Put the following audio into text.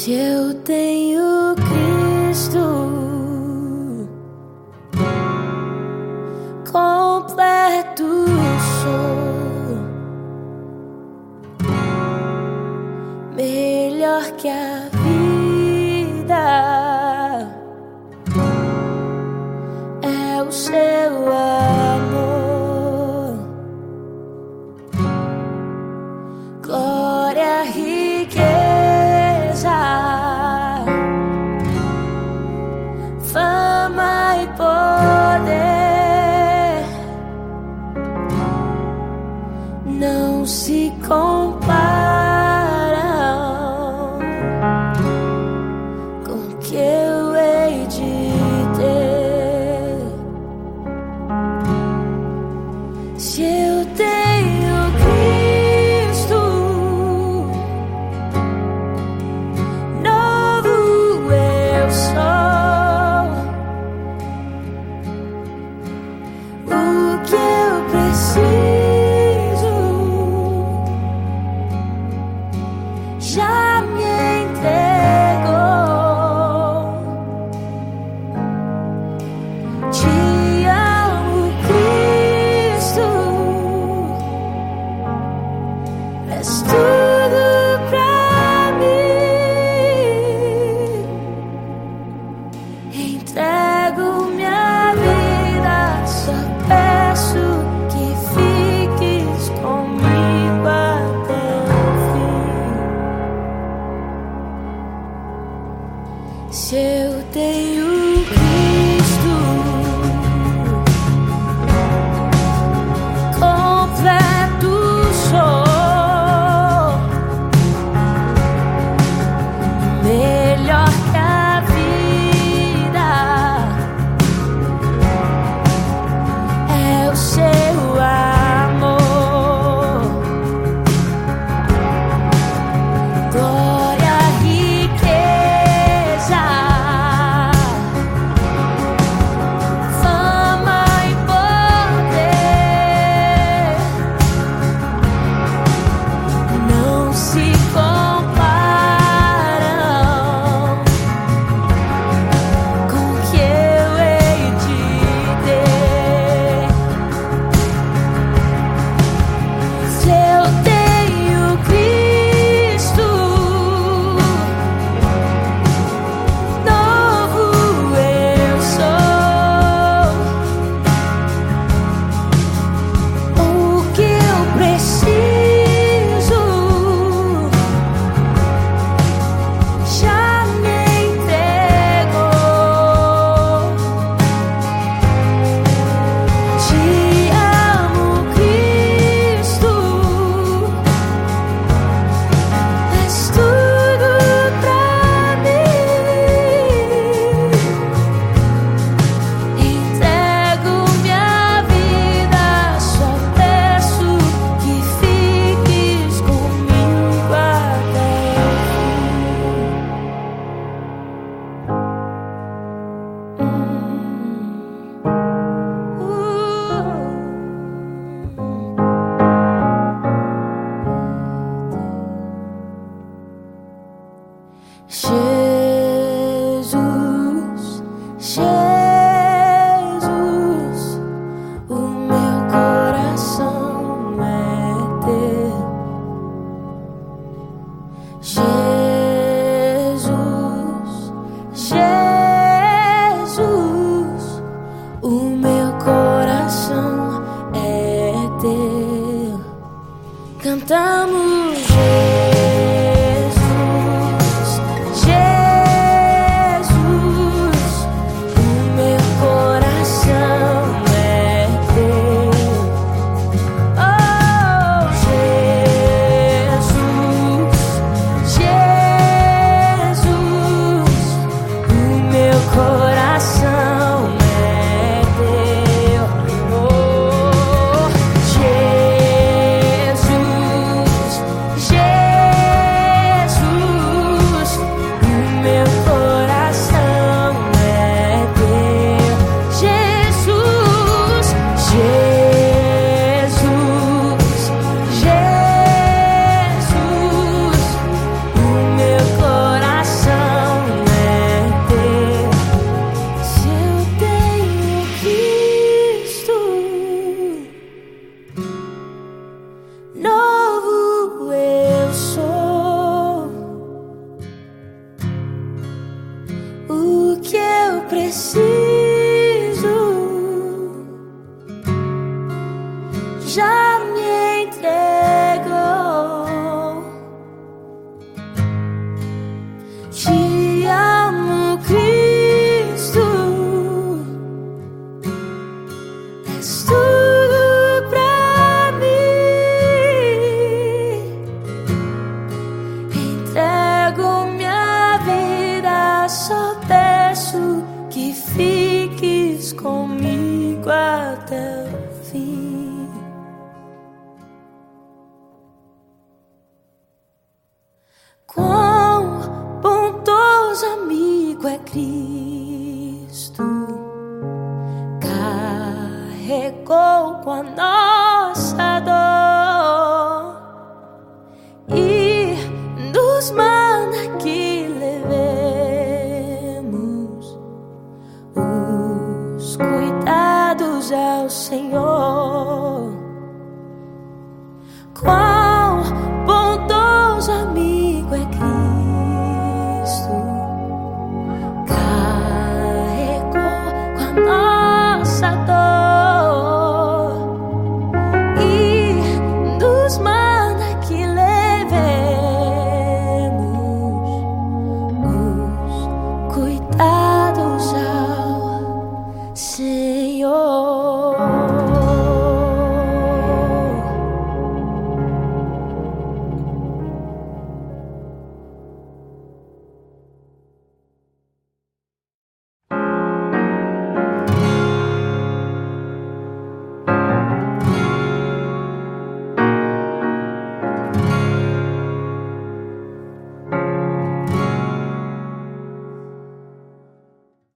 Se eu tenho Cristo, completo sou, melhor que a vida é o seu amor, glória, riqueza, fama e poder não se comparam com o que eu hei de ter. Se eu tenho Cristo, novo eu sou. O que eu preciso já me entregou. Te amo, Cristo, és tudo pra mim. Entrego minha vida, só peço que fiques comigo até o fim. Se eu tenho Cristo, completo sou, melhor que a vida é o seu amor, glória, riqueza, fama e poder não se comparam com o que eu hei de ter. Se eu tenho Cristo, novo eu sou. O que eu preciso já me entregou. Te amo, Cristo, és tudo pra mim. Entrego minha vida, só peço que fiques comigo até Jesus, Jesus, o meu coração é teu. Jesus, Jesus, o meu coração é teu. Cantamos Jesus, Jesus, o meu coração é teu. Oh, Jesus, Jesus. já me entregou. Te amo, Cristo, és tudo pra mim. Entrego minha vida, só peço que fiques comigo até o fim. Quão bondoso amigo é Cristo, carregou com a nossa dor e nos